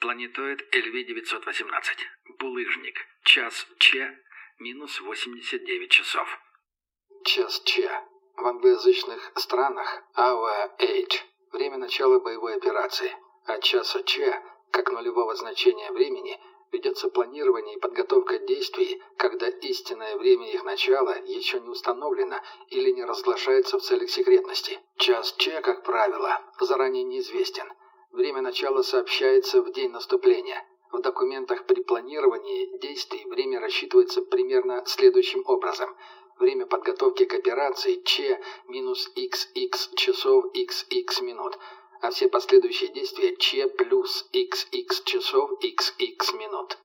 Планетоид LV-918. Булыжник. Час Ч. Минус 89 часов. Час Ч. В англоязычных странах Hour Age. Время начала боевой операции. От часа Ч, как нулевого значения времени, ведется планирование и подготовка действий, когда истинное время их начала еще не установлено или не разглашается в целях секретности. Час Ч, как правило, заранее неизвестен. Время начала сообщается в день наступления. В документах при планировании действий время рассчитывается примерно следующим образом. Время подготовки к операции Ч минус XX часов XX минут, а все последующие действия Ч плюс XX часов XX минут.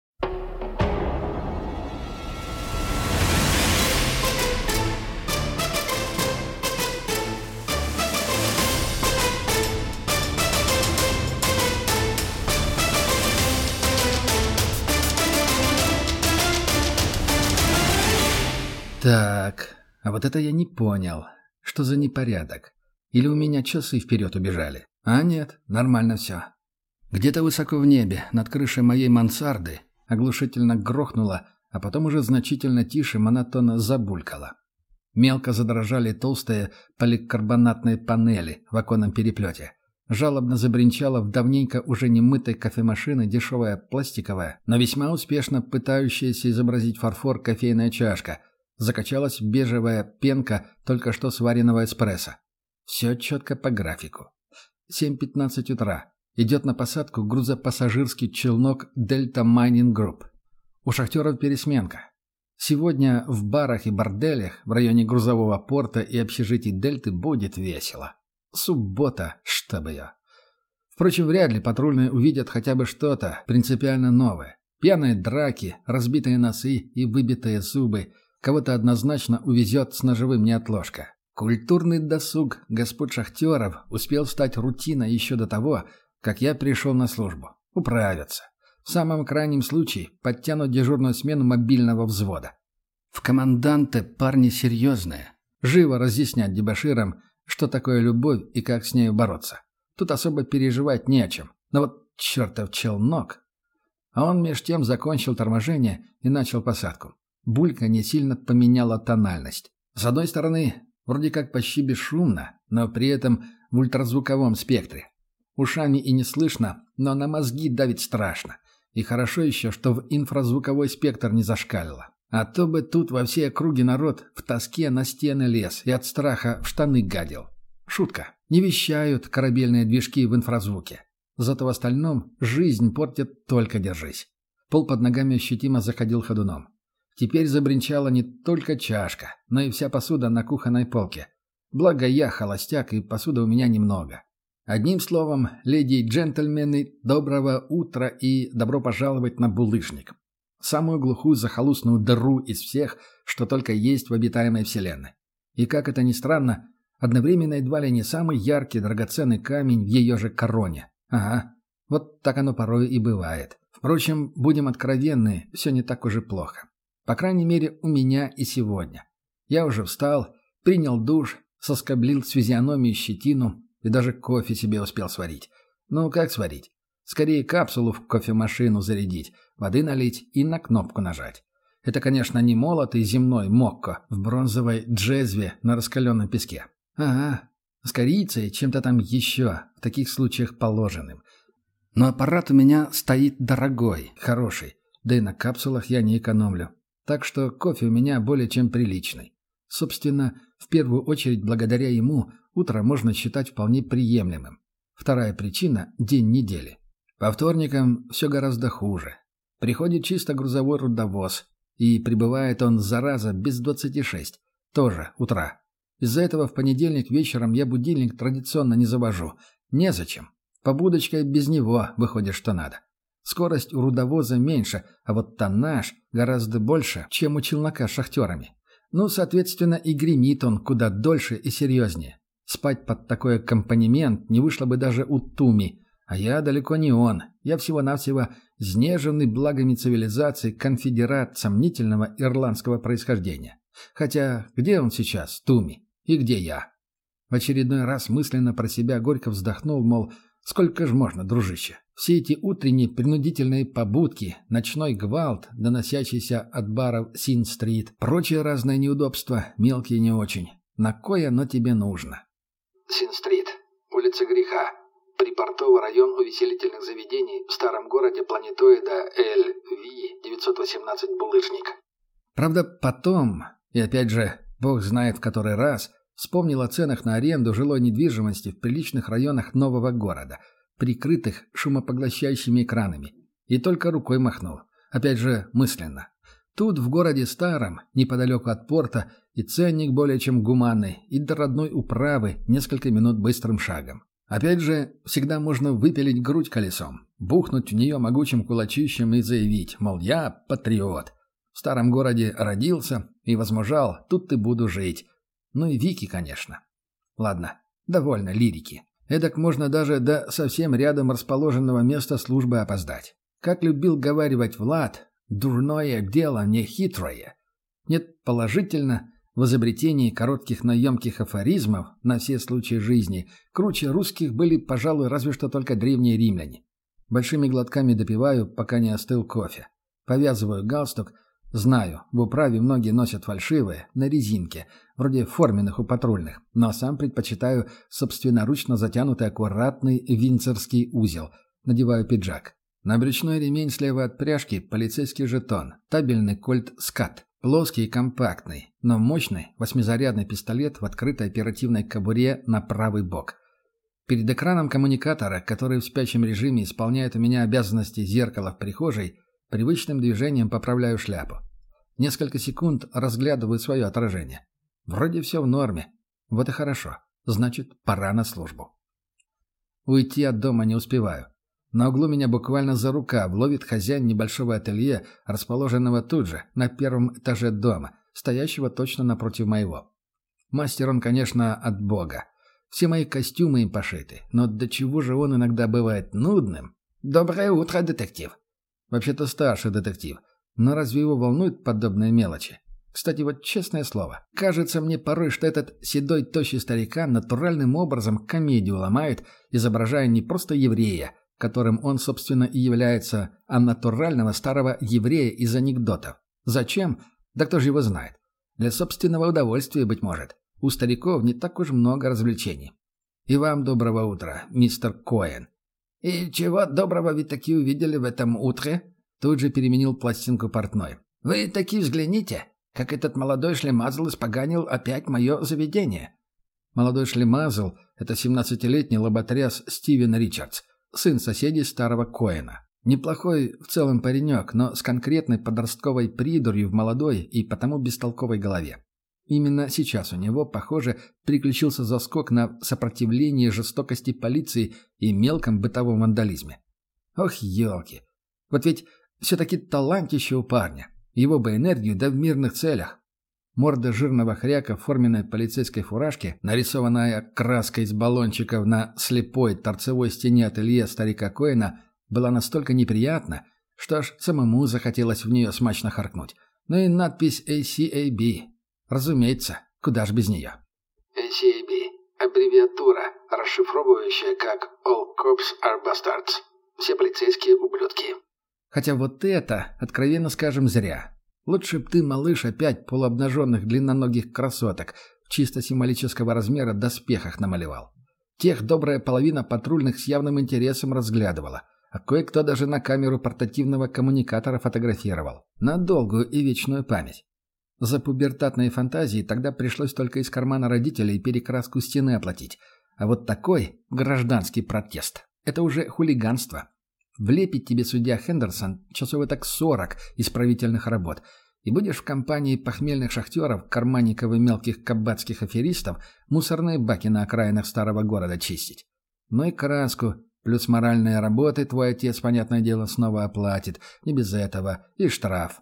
Так, а вот это я не понял. Что за непорядок? Или у меня часы вперед убежали? А нет, нормально все. Где-то высоко в небе, над крышей моей мансарды, оглушительно грохнуло, а потом уже значительно тише монотонно забулькало. Мелко задрожали толстые поликарбонатные панели в оконном переплете. Жалобно забринчала в давненько уже не мытой кофемашины дешевая пластиковая, но весьма успешно пытающаяся изобразить фарфор кофейная чашка. Закачалась бежевая пенка только что сваренного эспрессо. Все четко по графику. 7:15 утра. Идет на посадку грузопассажирский челнок Delta Mining Group. У шахтеров пересменка. Сегодня в барах и борделях в районе грузового порта и общежитий Дельты будет весело. Суббота, чтоб ее. Впрочем, вряд ли патрульные увидят хотя бы что-то принципиально новое. Пьяные драки, разбитые носы и выбитые зубы. Кого-то однозначно увезет с ножевым неотложка. Культурный досуг господ шахтеров успел стать рутиной еще до того, как я пришел на службу. Управятся. В самом крайнем случае подтянут дежурную смену мобильного взвода. В команданты парни серьезные. Живо разъяснять дебоширам, что такое любовь и как с нею бороться. Тут особо переживать не о чем. Но вот чертов челнок. А он меж тем закончил торможение и начал посадку. Булька не сильно поменяла тональность. С одной стороны, вроде как почти бесшумно, но при этом в ультразвуковом спектре. Ушами и не слышно, но на мозги давит страшно. И хорошо еще, что в инфразвуковой спектр не зашкалило. А то бы тут во всей округе народ в тоске на стены лез и от страха в штаны гадил. Шутка. Не вещают корабельные движки в инфразвуке. Зато в остальном жизнь портит только держись. Пол под ногами ощутимо заходил ходуном. Теперь забринчала не только чашка, но и вся посуда на кухонной полке. Благо я холостяк, и посуды у меня немного. Одним словом, леди и джентльмены, доброго утра и добро пожаловать на булыжник. Самую глухую захолустную дыру из всех, что только есть в обитаемой вселенной. И, как это ни странно, одновременно едва ли не самый яркий драгоценный камень в ее же короне. Ага, вот так оно порой и бывает. Впрочем, будем откровенны, все не так уж и плохо. По крайней мере, у меня и сегодня. Я уже встал, принял душ, соскоблил с физиономии щетину и даже кофе себе успел сварить. Ну, как сварить? Скорее капсулу в кофемашину зарядить, воды налить и на кнопку нажать. Это, конечно, не молотый земной мокко в бронзовой джезве на раскаленном песке. Ага, с корицей, чем-то там еще, в таких случаях положенным. Но аппарат у меня стоит дорогой, хороший, да и на капсулах я не экономлю. Так что кофе у меня более чем приличный. Собственно, в первую очередь благодаря ему утро можно считать вполне приемлемым. Вторая причина – день недели. По вторникам все гораздо хуже. Приходит чисто грузовой рудовоз, и прибывает он, зараза, без 26, тоже утра. Из-за этого в понедельник вечером я будильник традиционно не завожу. Незачем. Побудочкой без него выходит что надо. Скорость у рудовоза меньше, а вот тоннаж гораздо больше, чем у челнока с шахтерами. Ну, соответственно, и гремит он куда дольше и серьезнее. Спать под такой аккомпанемент не вышло бы даже у Туми. А я далеко не он. Я всего-навсего изнеженный благами цивилизации конфедерат сомнительного ирландского происхождения. Хотя где он сейчас, Туми? И где я? В очередной раз мысленно про себя горько вздохнул, мол, сколько ж можно, дружище? Все эти утренние принудительные побудки, ночной гвалт, доносящийся от баров Син-стрит, прочие разные неудобства, мелкие не очень. На кое оно тебе нужно? Син-стрит. Улица Греха. Припортовый район увеселительных заведений в старом городе планетоида LV-918 «Булыжник». Правда, потом, и опять же, бог знает в который раз, вспомнил о ценах на аренду жилой недвижимости в приличных районах нового города, прикрытых шумопоглощающими экранами, и только рукой махнул, опять же мысленно. Тут, в городе старом, неподалеку от порта, и ценник более чем гуманный, и до родной управы несколько минут быстрым шагом. Опять же, всегда можно выпилить грудь колесом, бухнуть в нее могучим кулачищем и заявить, мол, я патриот. В старом городе родился и возмужал, тут и буду жить. Ну и Вики, конечно. Ладно, довольно лирики. Эдак можно даже до совсем рядом расположенного места службы опоздать. Как любил говаривать Влад, дурное дело не хитрое. Нет, положительно, в изобретении коротких, но емких афоризмов на все случаи жизни круче русских были, пожалуй, разве что только древние римляне. Большими глотками допиваю, пока не остыл кофе. Повязываю галстук. Знаю, в управе многие носят фальшивые, на резинке, вроде форменных у патрульных, но сам предпочитаю собственноручно затянутый аккуратный виндзорский узел. Надеваю пиджак. На брючной ремень слева от пряжки полицейский жетон, табельный кольт «Скат». Плоский и компактный, но мощный восьмизарядный пистолет в открытой оперативной кобуре на правый бок. Перед экраном коммуникатора, который в спящем режиме исполняет у меня обязанности зеркала в прихожей, привычным движением поправляю шляпу. Несколько секунд разглядываю свое отражение. Вроде все в норме. Вот и хорошо. Значит, пора на службу. Уйти от дома не успеваю. На углу меня буквально за рукав ловит хозяин небольшого ателье, расположенного тут же, на первом этаже дома, стоящего точно напротив моего. Мастер он, конечно, от бога. Все мои костюмы им пошиты, но до чего же он иногда бывает нудным? «Доброе утро, детектив!» Вообще-то старший детектив, но разве его волнуют подобные мелочи? Кстати, вот честное слово, кажется мне порой, что этот седой тощий старикан натуральным образом комедию ломает, изображая не просто еврея, которым он, собственно, и является, а натурального старого еврея из анекдотов. Зачем? Да кто же его знает? Для собственного удовольствия, быть может. У стариков не так уж много развлечений. И вам доброго утра, мистер Коэн. «И чего доброго вы таки увидели в этом утре?» Тут же переменил пластинку портной. «Вы таки взгляните, как этот молодой шлемазл испоганил опять мое заведение». Молодой шлемазл — это 17-летний лоботряс Стивен Ричардс, сын соседей старого Коэна. Неплохой в целом паренек, но с конкретной подростковой придурью в молодой и потому бестолковой голове. Именно сейчас у него, похоже, приключился заскок на сопротивление жестокости полиции и мелком бытовом вандализме. Ох, елки! Вот ведь все-таки талантище у парня. Его бы энергию, да в мирных целях. Морда жирного хряка в форменной полицейской фуражке, нарисованная краской из баллончиков на слепой торцевой стене ателье старика Коэна, была настолько неприятна, что аж самому захотелось в нее смачно харкнуть. Ну и надпись ACAB. Разумеется, куда ж без нее. ACAB – аббревиатура, расшифровывающая как «All cops are bastards». Все полицейские ублюдки. Хотя вот это, откровенно скажем, зря. Лучше б ты, малыш, опять полуобнаженных длинноногих красоток в чисто символического размера доспехах намалевал. Тех добрая половина патрульных с явным интересом разглядывала, а кое-кто даже на камеру портативного коммуникатора фотографировал. На долгую и вечную память. За пубертатные фантазии тогда пришлось только из кармана родителей перекраску стены оплатить. А вот такой гражданский протест – это уже хулиганство. Влепить тебе судья Хендерсон часов так 40 исправительных работ, и будешь в компании похмельных шахтеров, карманников и мелких кабацких аферистов мусорные баки на окраинах старого города чистить. Ну и краску, плюс моральные работы твой отец, понятное дело, снова оплатит, не без этого, и штраф.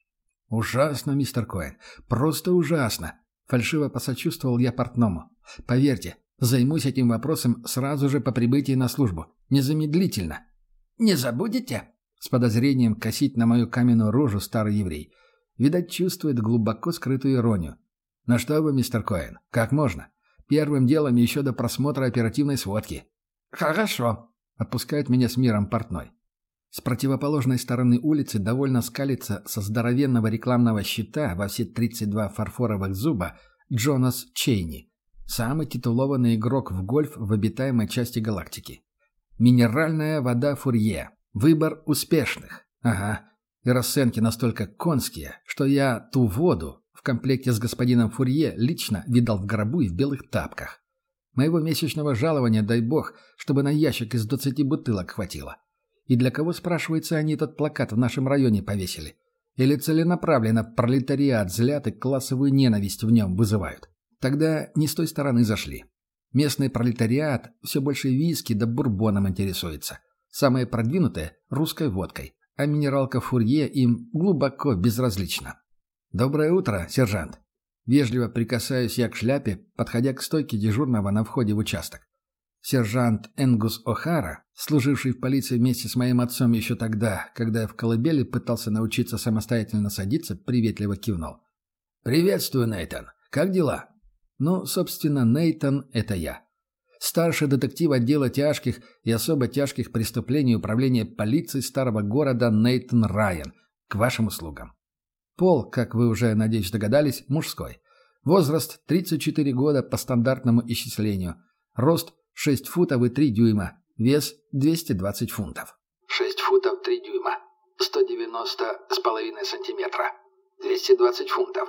«Ужасно, мистер Коэн, просто ужасно!» — фальшиво посочувствовал я портному. «Поверьте, займусь этим вопросом сразу же по прибытии на службу. Незамедлительно». «Не забудете?» — с подозрением косить на мою каменную рожу старый еврей. Видать, чувствует глубоко скрытую иронию. «Ну что вы, мистер Коэн, как можно? Первым делом еще до просмотра оперативной сводки». «Хорошо». Отпускает меня с миром портной. С противоположной стороны улицы довольно скалится со здоровенного рекламного щита во все 32 фарфоровых зуба Джонас Чейни, самый титулованный игрок в гольф в обитаемой части галактики. Минеральная вода Фурье. Выбор успешных. Ага. И расценки настолько конские, что я ту воду в комплекте с господином Фурье лично видал в гробу и в белых тапках. Моего месячного жалования, дай бог, чтобы на ящик из 20 бутылок хватило. И для кого, спрашивается, они этот плакат в нашем районе повесили? Или целенаправленно пролетариат злят и классовую ненависть в нем вызывают? Тогда не с той стороны зашли. Местный пролетариат все больше виски да бурбоном интересуется. Самые продвинутые – русской водкой, а минералка Фурье им глубоко безразлична. «Доброе утро, сержант!» Вежливо прикасаюсь я к шляпе, подходя к стойке дежурного на входе в участок. Сержант Энгус О'Хара, служивший в полиции вместе с моим отцом еще тогда, когда я в колыбели пытался научиться самостоятельно садиться, приветливо кивнул. «Приветствую, Нейтан. Как дела?» Ну, собственно, Нейтан – это я. Старший детектив отдела тяжких и особо тяжких преступлений управления полиции старого города Нейтан Райан. К вашим услугам. Пол, как вы уже, надеюсь, догадались, мужской. Возраст 34 года по стандартному исчислению. Рост 6 футов и 3 дюйма. Вес 220 фунтов. 6 футов 3 дюйма. 190,5 сантиметра. 220 фунтов.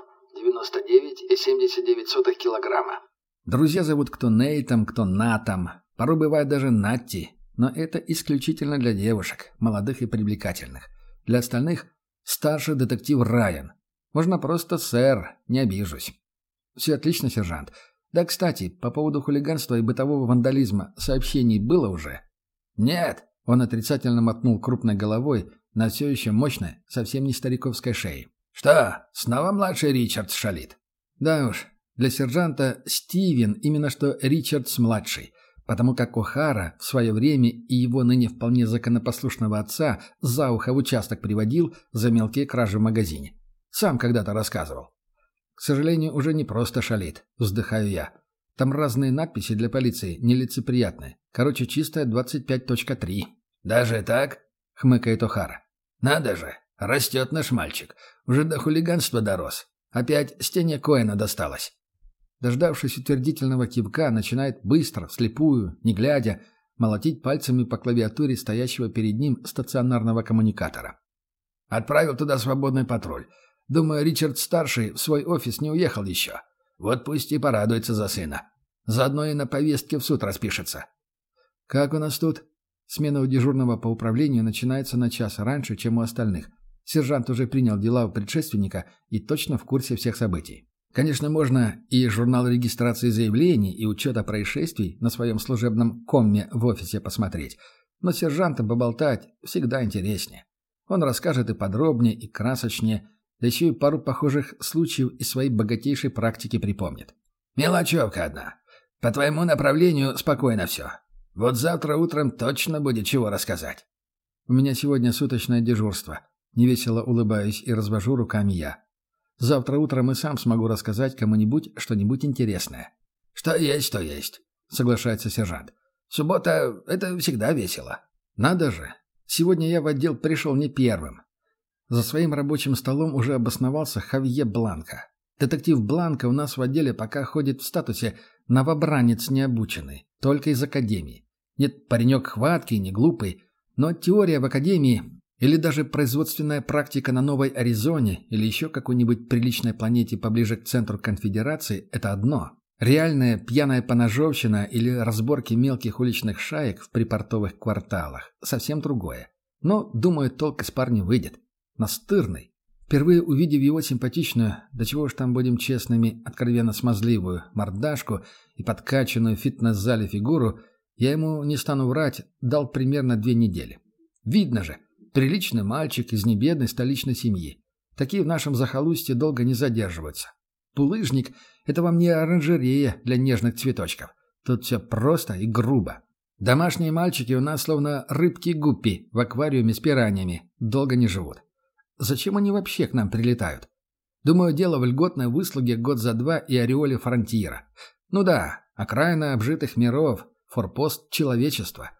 99,79 килограмма. Друзья зовут кто Нейтом, кто Натом. Порой бывает даже Натти. Но это исключительно для девушек, молодых и привлекательных. Для остальных – старший детектив Райан. Можно просто сэр, не обижусь. Все отлично, сержант. Да, кстати, по поводу хулиганства и бытового вандализма сообщений было уже? Нет. Он отрицательно мотнул крупной головой на все еще мощной, совсем не стариковской шее. «Что, снова младший Ричардс шалит?» «Да уж, для сержанта Стивен именно что Ричардс-младший, потому как О'Хара в свое время и его ныне вполне законопослушного отца за ухо в участок приводил за мелкие кражи в магазине. Сам когда-то рассказывал. К сожалению, уже не просто шалит, вздыхаю я. Там разные надписи для полиции, нелицеприятные. Короче, чистая 25.3. «Даже так?» — хмыкает О'Хара. «Надо же, растет наш мальчик. Уже до хулиганства дорос. Опять Стене Коэна досталось». Дождавшись утвердительного кивка, начинает быстро, вслепую, не глядя, молотить пальцами по клавиатуре стоящего перед ним стационарного коммуникатора. «Отправил туда свободный патруль. Думаю, Ричард-старший в свой офис не уехал еще. Вот пусть и порадуется за сына. Заодно и на повестке в суд распишется». «Как у нас тут?» Смена у дежурного по управлению начинается на час раньше, чем у остальных. Сержант уже принял дела у предшественника и точно в курсе всех событий. Конечно, можно и журнал регистрации заявлений, и учета происшествий на своем служебном комме в офисе посмотреть, но с сержантом поболтать всегда интереснее. Он расскажет и подробнее, и красочнее, да еще и пару похожих случаев из своей богатейшей практики припомнит. «Мелочевка одна. По твоему направлению спокойно все. Вот завтра утром точно будет чего рассказать». «У меня сегодня суточное дежурство». Невесело улыбаюсь и развожу руками я. «Завтра утром и сам смогу рассказать кому-нибудь что-нибудь интересное». «Что есть», — соглашается сержант. «Суббота — это всегда весело». «Надо же. Сегодня я в отдел пришел не первым». За своим рабочим столом уже обосновался Хавье Бланко. Детектив Бланко у нас в отделе пока ходит в статусе «новобранец необученный», только из академии. Нет, паренек хваткий, не глупый, но теория в академии или даже производственная практика на Новой Аризоне или еще какой-нибудь приличной планете поближе к центру конфедерации – это одно. Реальная пьяная поножовщина или разборки мелких уличных шаек в припортовых кварталах – совсем другое. Но, думаю, толк из парня выйдет. Настырный. Впервые увидев его симпатичную, да чего уж там будем честными, откровенно смазливую мордашку и подкачанную в фитнес-зале фигуру, я ему, не стану врать, дал примерно 2 недели. Видно же, приличный мальчик из небедной столичной семьи. Такие в нашем захолустье долго не задерживаются. Булыжник – это вам не оранжерея для нежных цветочков. Тут все просто и грубо. Домашние мальчики у нас словно рыбки-гуппи в аквариуме с пираньями. Долго не живут. Зачем они вообще к нам прилетают? Думаю, дело в льготной выслуге год за 2 и ореоле фронтира. Ну да, окраина обжитых миров, форпост человечества. К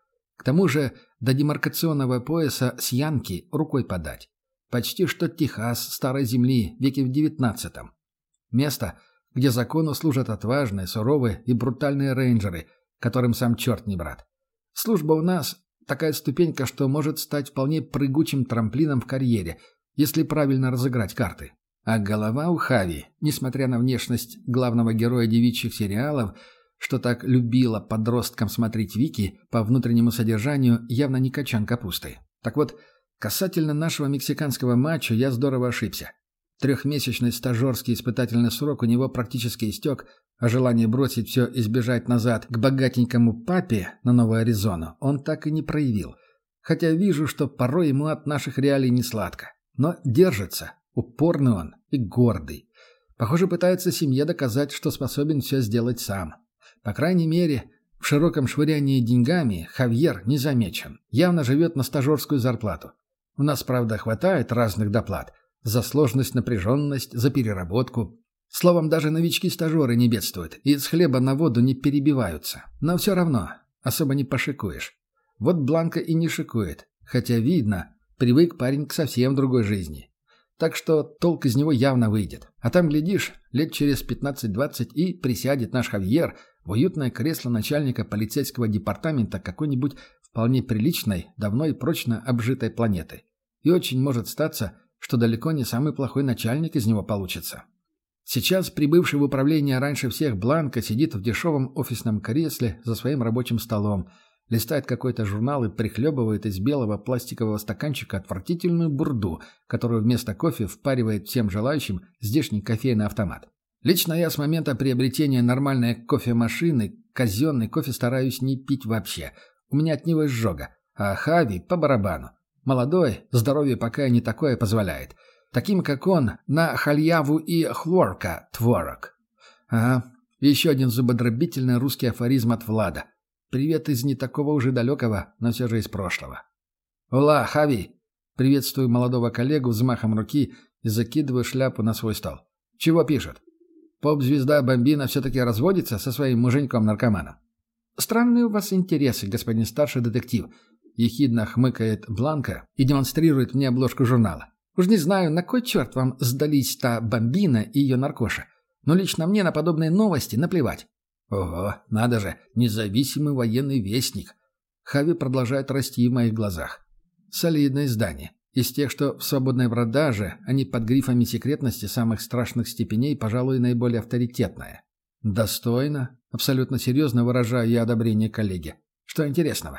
тому же до демаркационного пояса с Янки рукой подать. Почти что Техас старой земли веке в 19-м. Место, где закону служат отважные, суровые и брутальные рейнджеры, которым сам черт не брат. Служба у нас такая ступенька, что может стать вполне прыгучим трамплином в карьере, если правильно разыграть карты. А голова у Хави, несмотря на внешность главного героя девичьих сериалов, что так любила подросткам смотреть Вики, по внутреннему содержанию явно не качан капусты. Так вот, касательно нашего мексиканского матча я здорово ошибся. 3-месячный стажерский испытательный срок у него практически истек, а желание бросить все и сбежать назад к богатенькому папе на Новую Аризону он так и не проявил. Хотя вижу, что порой ему от наших реалий не сладко. Но держится. Упорный он и гордый. Похоже, пытается семье доказать, что способен все сделать сам. По крайней мере, в широком швырянии деньгами Хавьер не замечен. Явно живет на стажерскую зарплату. У нас, правда, хватает разных доплат. За сложность, напряженность, за переработку. Словом, даже новички-стажеры не бедствуют и с хлеба на воду не перебиваются. Но все равно, особо не пошикуешь. Вот Бланка и не шикует. Хотя видно, привык парень к совсем другой жизни. Так что толк из него явно выйдет. А там, глядишь, лет через 15-20 и присядет наш Хавьер в уютное кресло начальника полицейского департамента какой-нибудь вполне приличной, давно и прочно обжитой планеты. И очень может статься, что далеко не самый плохой начальник из него получится. Сейчас прибывший в управление раньше всех Бланка сидит в дешевом офисном кресле за своим рабочим столом, листает какой-то журнал и прихлебывает из белого пластикового стаканчика отвратительную бурду, которую вместо кофе впаривает всем желающим здешний кофейный автомат. Лично я с момента приобретения нормальной кофемашины казенный кофе стараюсь не пить вообще. У меня от него изжога. А Хави по барабану. Молодой, здоровье пока не такое позволяет. Таким, как он, на халяву и хлорка творог. Ага, еще один зубодробительный русский афоризм от Влада. Привет из не такого уже далекого, но все же из прошлого. «Ола, Хави!» Приветствую молодого коллегу взмахом руки и закидываю шляпу на свой стол. «Чего пишет? Поп-звезда Бомбина все-таки разводится со своим муженьком-наркоманом?» «Странные у вас интересы, господин старший детектив», — ехидно хмыкает Бланка и демонстрирует мне обложку журнала. «Уж не знаю, на кой черт вам сдались та Бомбина и ее наркоша, но лично мне на подобные новости наплевать». Ого, надо же, независимый военный вестник. Хави продолжает расти в моих глазах. Солидное издание. Из тех, что в свободной продаже, они под грифами секретности самых страшных степеней, пожалуй, наиболее авторитетное. Достойно. Абсолютно серьезно выражаю я одобрение коллеге. Что интересного?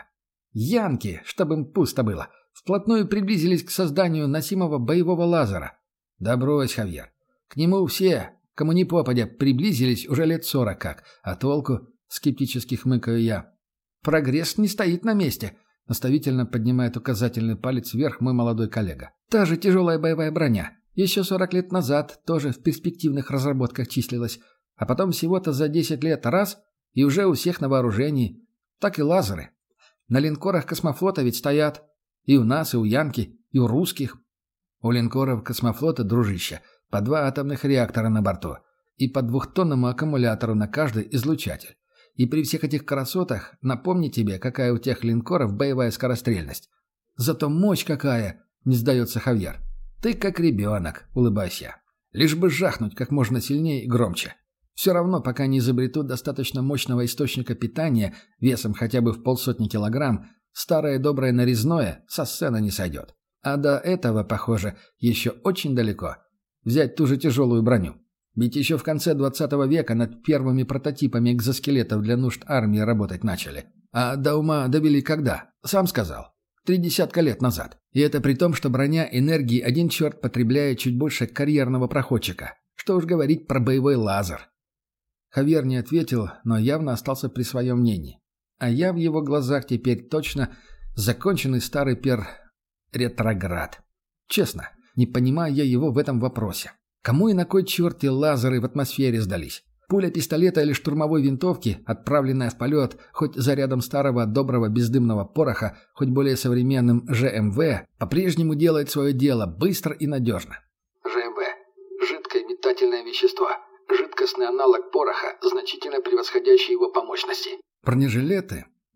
Янки, чтобы им пусто было, вплотную приблизились к созданию носимого боевого лазера. Да брось, Хавьер. К нему все... Кому ни попадя, приблизились уже лет 40 как. А толку? Скептически хмыкаю я. Прогресс не стоит на месте. Наставительно поднимает указательный палец вверх мой молодой коллега. Та же тяжелая боевая броня. Еще 40 лет назад тоже в перспективных разработках числилась. А потом всего-то за 10 лет раз, и уже у всех на вооружении. Так и лазеры. На линкорах космофлота ведь стоят. И у нас, и у Янки, и у русских. У линкоров космофлота, дружище, по 2 атомных реактора на борту и по 2-тонному аккумулятору на каждый излучатель. И при всех этих красотах напомни тебе, какая у тех линкоров боевая скорострельность. Зато мощь какая, не сдается Хавьер. Ты как ребенок, улыбайся. Лишь бы жахнуть как можно сильнее и громче. Все равно, пока не изобретут достаточно мощного источника питания весом хотя бы в 50 килограмм, старое доброе нарезное со сцены не сойдет. А до этого, похоже, еще очень далеко. Взять ту же тяжелую броню. Ведь еще в конце 20 века над первыми прототипами экзоскелетов для нужд армии работать начали. А до ума довели когда? Сам сказал. 30 лет назад. И это при том, что броня энергии один черт потребляет чуть больше карьерного проходчика. Что уж говорить про боевой лазер. Хавьер не ответил, но явно остался при своем мнении. А я в его глазах теперь точно законченный старый ретроград. Честно. Не понимаю я его в этом вопросе. Кому и на кой черте лазеры в атмосфере сдались? Пуля пистолета или штурмовой винтовки, отправленная в полет хоть зарядом старого доброго бездымного пороха, хоть более современным ЖМВ, по-прежнему делает свое дело быстро и надежно. ЖМВ. Жидкое метательное вещество. Жидкостный аналог пороха, значительно превосходящий его по мощности. Бронежилеты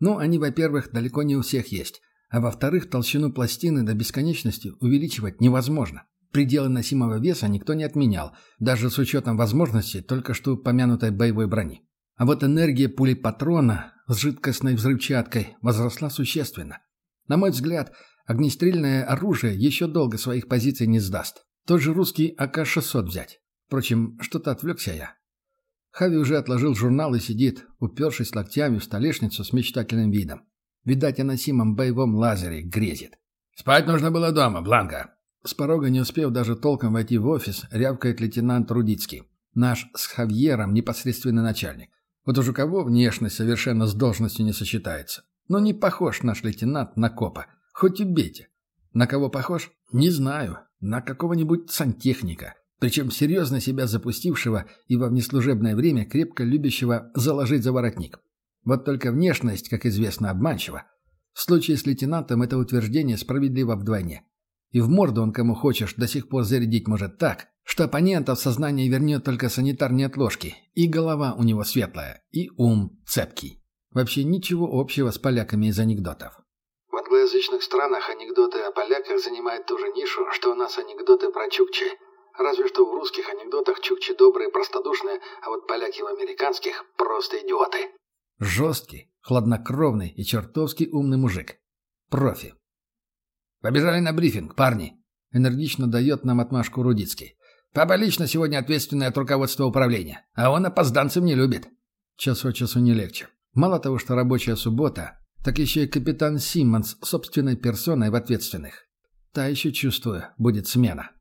Ну, они, во-первых, далеко не у всех есть, а во-вторых, толщину пластины до бесконечности увеличивать невозможно. Пределы носимого веса никто не отменял, даже с учетом возможности только что упомянутой боевой брони. А вот энергия пули патрона с жидкостной взрывчаткой возросла существенно. На мой взгляд, огнестрельное оружие еще долго своих позиций не сдаст. Тот же русский АК-600 взять. Впрочем, что-то отвлекся я. Хави уже отложил журнал и сидит, упершись локтями в столешницу с мечтательным видом. Видать, о носимом боевом лазере грезит. «Спать нужно было дома, Бланка!» С порога, не успев даже толком войти в офис, рявкает лейтенант Рудицкий. Наш с Хавьером непосредственный начальник. Вот уж у кого внешность совершенно с должностью не сочетается. Но не похож наш лейтенант на копа. Хоть убейте. На кого похож? Не знаю. На какого-нибудь сантехника. Причем серьезно себя запустившего и во внеслужебное время крепко любящего заложить за воротник. Вот только внешность, как известно, обманчива. В случае с лейтенантом это утверждение справедливо вдвойне. И в морду он кому хочешь до сих пор зарядить может так, что оппонента в сознание вернет только санитар неотложки, и голова у него светлая, и ум цепкий. Вообще ничего общего с поляками из анекдотов. В англоязычных странах анекдоты о поляках занимают ту же нишу, что у нас анекдоты про чукчи. Разве что в русских анекдотах чукчи добрые и простодушные, а вот поляки в американских просто идиоты. Жесткий, хладнокровный и чертовски умный мужик. Профи. «Побежали на брифинг, парни!» — энергично дает нам отмашку Рудицкий. «Папа лично сегодня ответственный от руководства управления, а он опозданцев не любит». Час от часу не легче. Мало того, что рабочая суббота, так еще и капитан Симмонс собственной персоной в ответственных. Та еще, чувствую, будет смена.